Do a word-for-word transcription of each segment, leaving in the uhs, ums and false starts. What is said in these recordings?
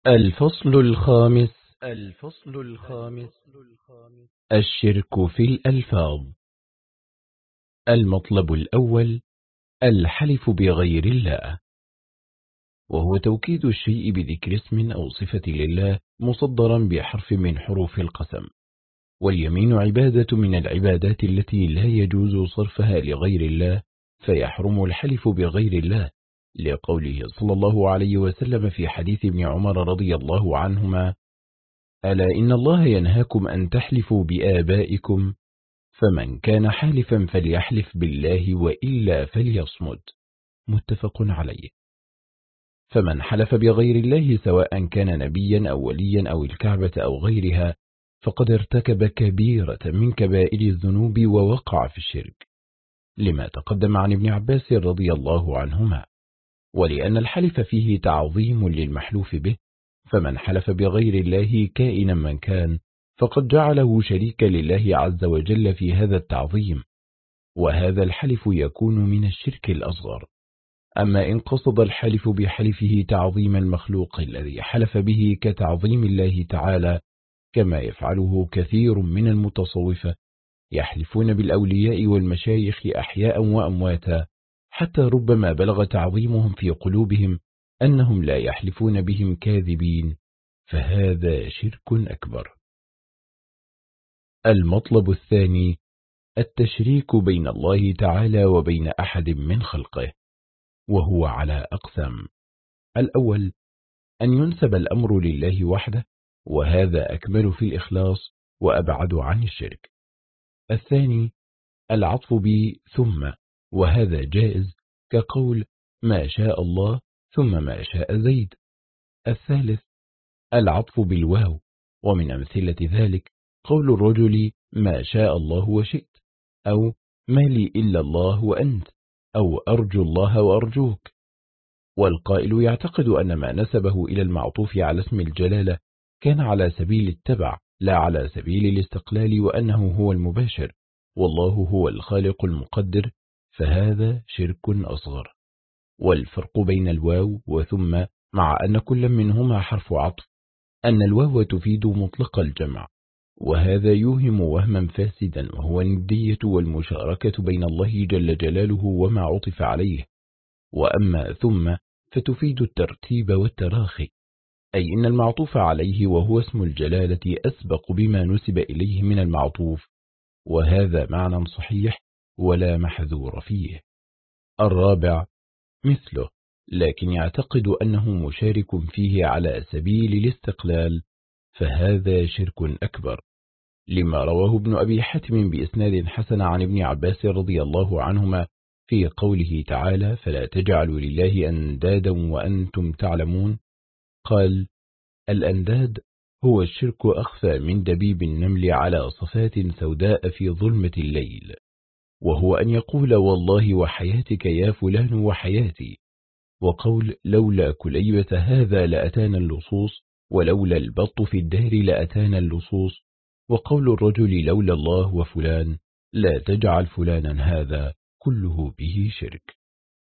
الفصل الخامس الفصل الخامس الشرك في الألفاظ. المطلب الأول الحلف بغير الله، وهو توكيد الشيء بذكر اسم أو صفة لله مصدرا بحرف من حروف القسم. واليمين عبادة من العبادات التي لا يجوز صرفها لغير الله، فيحرم الحلف بغير الله، لقوله صلى الله عليه وسلم في حديث ابن عمر رضي الله عنهما: ألا إن الله ينهاكم أن تحلفوا بآبائكم، فمن كان حالفا فليحلف بالله وإلا فليصمت. متفق عليه. فمن حلف بغير الله سواء كان نبيا أو وليا أو الكعبة أو غيرها فقد ارتكب كبيرة من كبائر الذنوب ووقع في الشرك، لما تقدم عن ابن عباس رضي الله عنهما. ولأن الحلف فيه تعظيم للمحلوف به، فمن حلف بغير الله كائنا من كان فقد جعله شريكا لله عز وجل في هذا التعظيم، وهذا الحلف يكون من الشرك الأصغر. أما إن قصد الحلف بحلفه تعظيم المخلوق الذي حلف به كتعظيم الله تعالى، كما يفعله كثير من المتصوفة، يحلفون بالأولياء والمشايخ أحياء وأمواتا، حتى ربما بلغ تعظيمهم في قلوبهم أنهم لا يحلفون بهم كاذبين، فهذا شرك أكبر. المطلب الثاني التشريك بين الله تعالى وبين أحد من خلقه، وهو على أقسام. الأول أن ينسب الأمر لله وحده، وهذا أكمل في الإخلاص وأبعد عن الشرك. الثاني العطف ب ثم، وهذا جائز، كقول ما شاء الله ثم ما شاء زيد. الثالث العطف بالواو، ومن أمثلة ذلك قول الرجل ما شاء الله وشئت، أو ما لي إلا الله وأنت، أو أرجو الله وأرجوك. والقائل يعتقد أن ما نسبه إلى المعطوف على اسم الجلالة كان على سبيل التبع لا على سبيل الاستقلال، وأنه هو المباشر والله هو الخالق المقدر، فهذا شرك أصغر. والفرق بين الواو وثم، مع أن كل منهما حرف عطف، أن الواو تفيد مطلق الجمع، وهذا يوهم وهما فاسدا، وهو الندية والمشاركة بين الله جل جلاله وما عطف عليه. وأما ثم فتفيد الترتيب والتراخي، أي إن المعطوف عليه وهو اسم الجلالة أسبق بما نسب إليه من المعطوف، وهذا معنى صحيح ولا محذور فيه. الرابع مثله، لكن يعتقد أنه مشارك فيه على سبيل الاستقلال، فهذا شرك أكبر، لما رواه ابن أبي حاتم بإسناد حسن عن ابن عباس رضي الله عنهما في قوله تعالى فلا تجعلوا لله أندادا وأنتم تعلمون. قال الأنداد هو الشرك أخفى من دبيب النمل على صفات سوداء في ظلمة الليل، وهو أن يقول والله وحياتك يا فلان وحياتي، وقول لولا كليبة هذا لأتانا اللصوص، ولولا البط في الدهر لأتانا اللصوص، وقول الرجل لولا الله وفلان لا تجعل فلانا، هذا كله به شرك.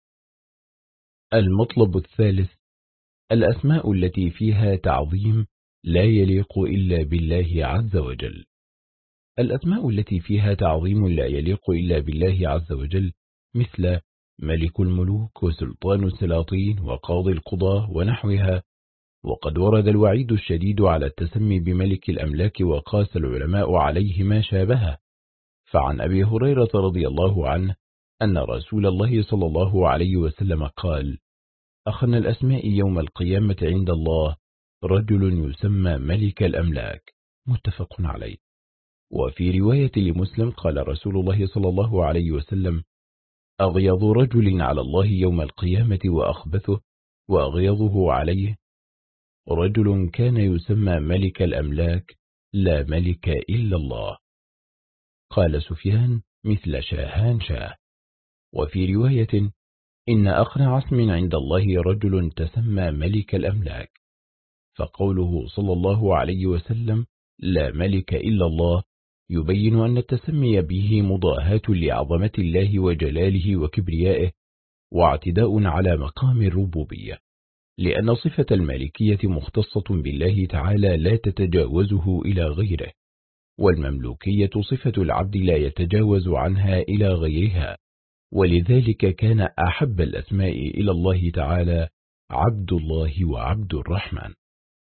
المطلب الثالث الأسماء التي فيها تعظيم لا يليق إلا بالله عز وجل. الأسماء التي فيها تعظيم لا يليق إلا بالله عز وجل، مثل ملك الملوك وسلطان السلاطين وقاضي القضاة ونحوها. وقد ورد الوعيد الشديد على التسمي بملك الأملاك، وقاس العلماء عليه ما شابهه. فعن أبي هريرة رضي الله عنه أن رسول الله صلى الله عليه وسلم قال أخن الأسماء يوم القيامة عند الله رجل يسمى ملك الأملاك. متفق عليه. وفي رواية لمسلم قال رسول الله صلى الله عليه وسلم أغيظ رجل على الله يوم القيامة وأخبثه وأغيظه عليه رجل كان يسمى ملك الأملاك لا ملك إلا الله. قال سفيان مثل شاهان شاه. وفي رواية إن أقنع اسم عند الله رجل تسمى ملك الأملاك، فقوله صلى الله عليه وسلم لا ملك إلا الله يبين أن التسمي به مضاهاة لعظمة الله وجلاله وكبريائه، واعتداء على مقام الربوبية. لأن صفة المالكية مختصة بالله تعالى لا تتجاوزه إلى غيره، والمملوكية صفة العبد لا يتجاوز عنها إلى غيرها، ولذلك كان أحب الأسماء إلى الله تعالى عبد الله وعبد الرحمن.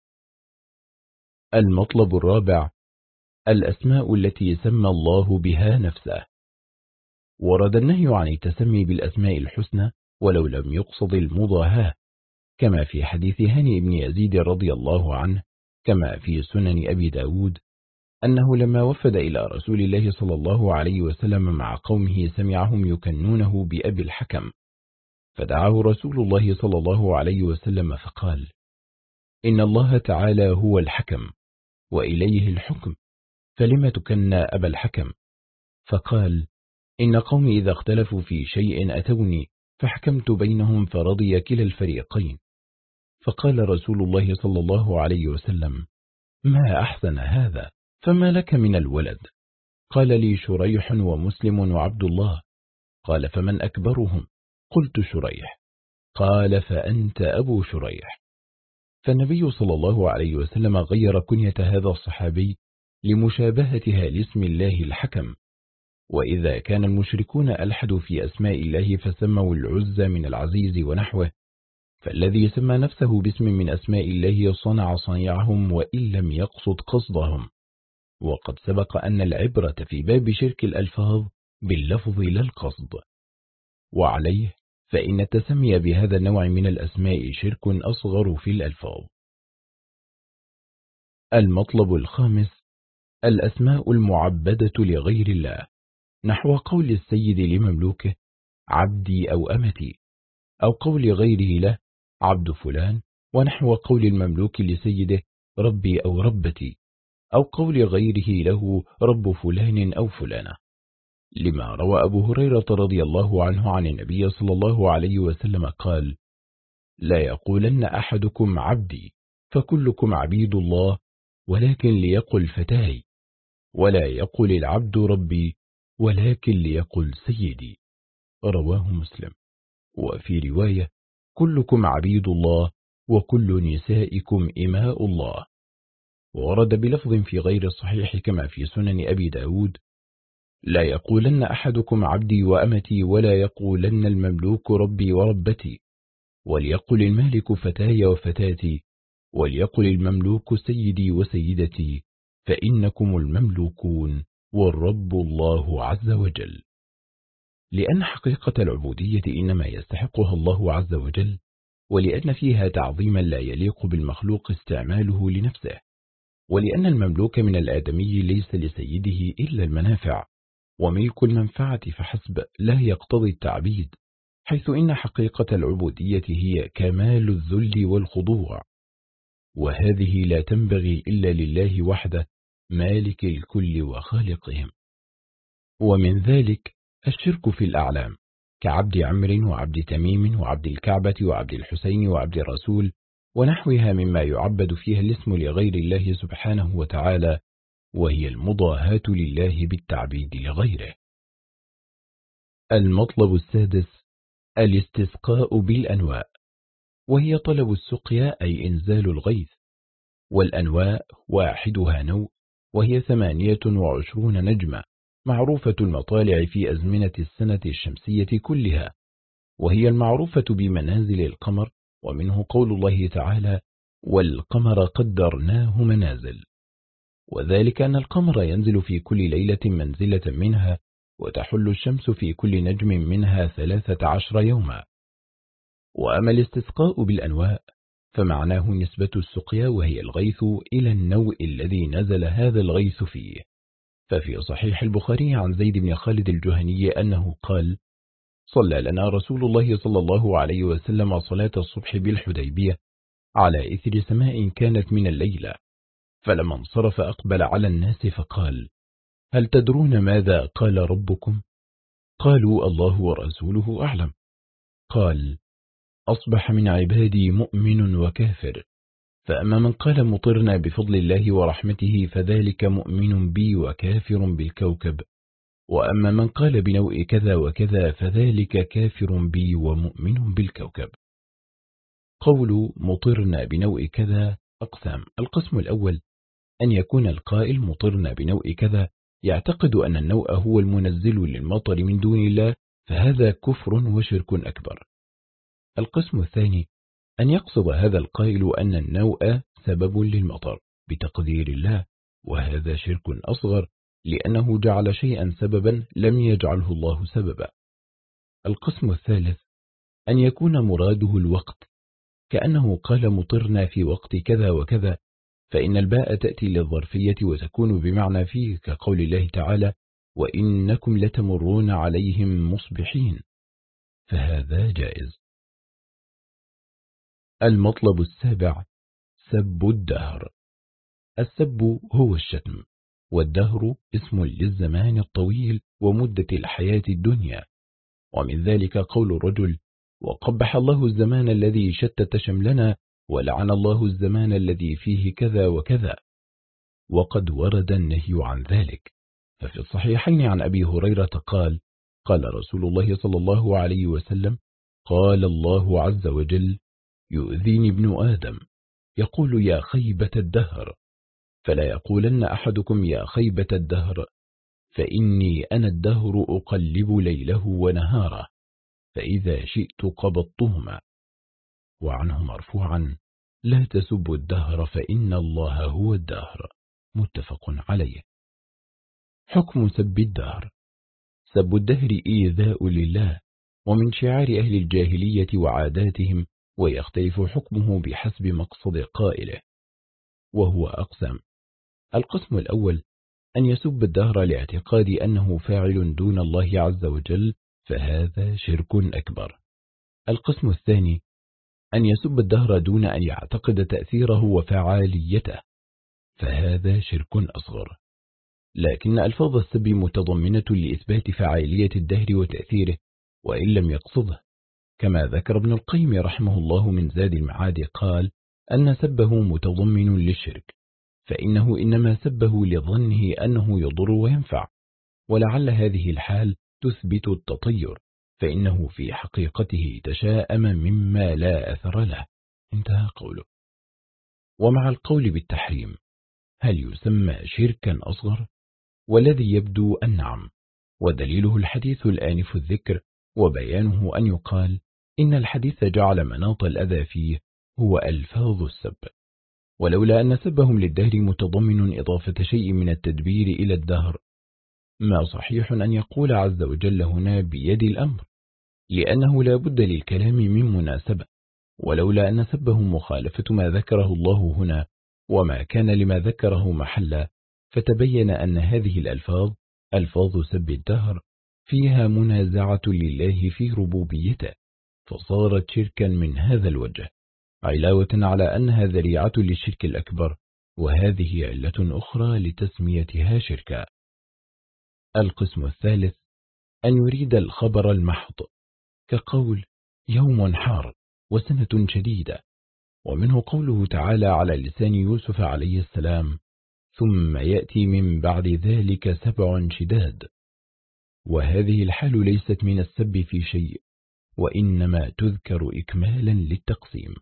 المطلب الرابع: الأسماء التي سمى الله بها نفسه. ورد النهي عن التسمي بالأسماء الحسنى ولو لم يقصد المضاهاة، كما في حديث هاني بن يزيد رضي الله عنه، كما في سنن أبي داود، أنه لما وفد إلى رسول الله صلى الله عليه وسلم مع قومه سمعهم يكنونه بأبي الحكم، فدعاه رسول الله صلى الله عليه وسلم فقال: إن الله تعالى هو الحكم وإليه الحكم، فلم تكنى أبا الحكم؟ فقال: إن قومي إذا اختلفوا في شيء أتوني فحكمت بينهم فرضي كلا الفريقين. فقال رسول الله صلى الله عليه وسلم: ما أحسن هذا، فما لك من الولد؟ قال لي: شريح ومسلم وعبد الله. قال: فمن أكبرهم؟ قلت: شريح. قال: فأنت أبو شريح. فالنبي صلى الله عليه وسلم غير كنية هذا الصحابي لمشابهتها لاسم الله الحكم. وإذا كان المشركون ألحدوا في أسماء الله فسموا العزى من العزيز ونحوه، فالذي سمى نفسه باسم من أسماء الله صنع صنيعهم وإن لم يقصد قصدهم. وقد سبق أن العبرة في باب شرك الألفاظ باللفظ لا القصد، وعليه فإن التسمية بهذا النوع من الأسماء شرك أصغر في الألفاظ. المطلب الخامس: الأسماء المعبدة لغير الله، نحو قول السيد لمملوكه عبدي أو أمتي، أو قول غيره له عبد فلان، ونحو قول المملوك لسيده ربي أو ربتي، أو قول غيره له رب فلان أو فلانة، لما روى أبو هريرة رضي الله عنه عن النبي صلى الله عليه وسلم قال: لا يقولن أحدكم عبدي فكلكم عبيد الله، ولكن ليقل فتاي، ولا يقل العبد ربي ولكن ليقل سيدي. رواه مسلم. وفي رواية: كلكم عبيد الله وكل نسائكم إماء الله. ورد بلفظ في غير الصحيح كما في سنن أبي داود: لا يقولن أحدكم عبدي وأمتي ولا يقولن المملوك ربي وربتي، وليقل المالك فتاي وفتاتي، وليقل المملوك سيدي وسيدتي، فإنكم المملوكون والرب الله عز وجل. لأن حقيقة العبودية إنما يستحقها الله عز وجل، ولأن فيها تعظيما لا يليق بالمخلوق استعماله لنفسه، ولأن المملوك من الآدمي ليس لسيده إلا المنافع، وملك المنفعة فحسب لا يقتضي التعبيد، حيث إن حقيقة العبودية هي كمال الذل والخضوع، وهذه لا تنبغي إلا لله وحده مالك الكل وخالقهم. ومن ذلك الشرك في الأعلام، كعبد عمرو وعبد تميم وعبد الكعبة وعبد الحسين وعبد الرسول ونحوها مما يعبد فيها الاسم لغير الله سبحانه وتعالى، وهي المضاهاة لله بالتعبيد لغيره. المطلب السادس: الاستسقاء بالأنواء، وهي طلب السقيا أي إنزال الغيث. والأنواء واحدها نوء، وهي ثمانية وعشرون نجمة معروفة المطالع في أزمنة السنة الشمسية كلها، وهي المعروفة بمنازل القمر، ومنه قول الله تعالى: والقمر قدرناه منازل، وذلك أن القمر ينزل في كل ليلة منزلة منها، وتحل الشمس في كل نجم منها ثلاثة عشر يوما. وأما الاستسقاء بالأنواء فمعناه نسبة السقيا وهي الغيث إلى النوء الذي نزل هذا الغيث فيه. ففي صحيح البخاري عن زيد بن خالد الجهني أنه قال: صلى لنا رسول الله صلى الله عليه وسلم صلاة الصبح بالحديبية على إثر سماء كانت من الليلة، فلما انصرف أقبل على الناس فقال: هل تدرون ماذا قال ربكم؟ قالوا: الله ورسوله أعلم. قال: أصبح من عبادي مؤمن وكافر، فأما من قال مطرنا بفضل الله ورحمته فذلك مؤمن بي وكافر بالكوكب، وأما من قال بنوء كذا وكذا فذلك كافر بي ومؤمن بالكوكب. قول مطرنا بنوء كذا أقسام. القسم الأول أن يكون القائل مطرنا بنوء كذا يعتقد أن النوء هو المنزل للمطر من دون الله، فهذا كفر وشرك أكبر. القسم الثاني أن يقصد هذا القائل أن النوء سبب للمطر بتقدير الله، وهذا شرك أصغر لأنه جعل شيئا سببا لم يجعله الله سببا. القسم الثالث أن يكون مراده الوقت، كأنه قال مطرنا في وقت كذا وكذا، فإن الباء تأتي للظرفية وتكون بمعنى فيه، كقول الله تعالى وإنكم لتمرون عليهم مصبحين، فهذا جائز. المطلب السابع سب الدهر. السب هو الشتم، والدهر اسم للزمان الطويل ومدة الحياة الدنيا، ومن ذلك قول الرجل وقبح الله الزمان الذي شتت شملنا، ولعن الله الزمان الذي فيه كذا وكذا. وقد ورد النهي عن ذلك، ففي الصحيحين عن أبي هريرة قال قال رسول الله صلى الله عليه وسلم قال الله عز وجل يؤذيني ابن آدم يقول يا خيبة الدهر، فلا يقولن أحدكم يا خيبة الدهر، فإني أنا الدهر أقلب ليله ونهاره، فإذا شئت قبضتهما. وعنه مرفوعا لا تسبوا الدهر فإن الله هو الدهر، متفق عليه. حكم سب الدهر. سب الدهر إيذاء لله، ومن شعار أهل الجاهلية وعاداتهم، ويختلف حكمه بحسب مقصد قائله، وهو أقسام. القسم الأول أن يسب الدهر لاعتقاد أنه فاعل دون الله عز وجل، فهذا شرك أكبر. القسم الثاني أن يسب الدهر دون أن يعتقد تأثيره وفعاليته، فهذا شرك أصغر. لكن ألفاظ السب متضمنة لإثبات فعالية الدهر وتأثيره وإن لم يقصده، كما ذكر ابن القيم رحمه الله من زاد المعاد قال أن سبه متضمن للشرك، فإنه إنما سبه لظنه أنه يضر وينفع، ولعل هذه الحال تثبت التطير، فإنه في حقيقته تشاءم مما لا أثر له. انتهى قوله. ومع القول بالتحريم هل يسمى شركا أصغر؟ والذي يبدو أن نعم، ودليله الحديث الآنف الذكر، وبيانه أن يقال إن الحديث جعل مناط الأذى فيه هو ألفاظ السب، ولولا أن سبهم للدهر متضمن إضافة شيء من التدبير إلى الدهر، ما صحيح أن يقول عز وجل هنا بيد الأمر، لأنه لا بد للكلام من مناسبة، ولولا أن سبهم مخالفة ما ذكره الله هنا وما كان لما ذكره محلا، فتبين أن هذه الألفاظ ألفاظ سب الدهر فيها منازعة لله في ربوبيته، فصارت شركا من هذا الوجه، علاوة على أنها ذريعة للشرك الأكبر، وهذه علة أخرى لتسميتها شركا. القسم الثالث أن يريد الخبر المحض، كقول يوم حار وسنة شديدة، ومنه قوله تعالى على لسان يوسف عليه السلام ثم يأتي من بعد ذلك سبع شداد، وهذه الحال ليست من السب في شيء، وإنما تذكر إكمالا للتقسيم.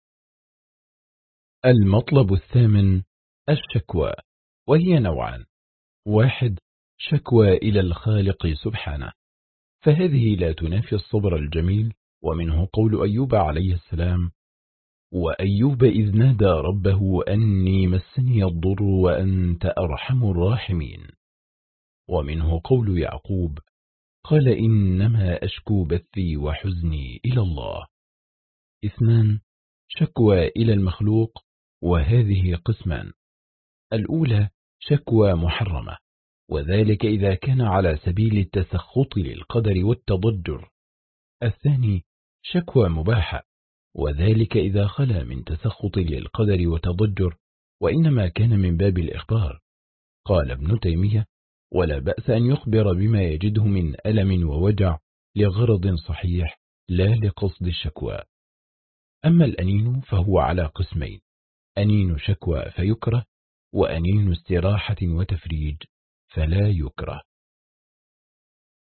المطلب الثامن الشكوى، وهي نوعان: واحد شكوى إلى الخالق سبحانه، فهذه لا تنافي الصبر الجميل، ومنه قول أيوب عليه السلام وأيوب إذ نادى ربه أني مسني الضر وأنت أرحم الراحمين، ومنه قول يعقوب قال إنما أشكو بثي وحزني إلى الله. اثنان شكوى إلى المخلوق، وهذه قسمان: الأولى شكوى محرمة، وذلك إذا كان على سبيل التسخط للقدر والتضجر. الثاني شكوى مباحة، وذلك إذا خلا من تسخط للقدر وتضجر، وإنما كان من باب الإخبار. قال ابن تيمية ولا بأس أن يخبر بما يجده من ألم ووجع لغرض صحيح لا لقصد الشكوى. أما الأنين فهو على قسمين: أنين شكوى فيكره، وأنين استراحة وتفريج فلا يكره.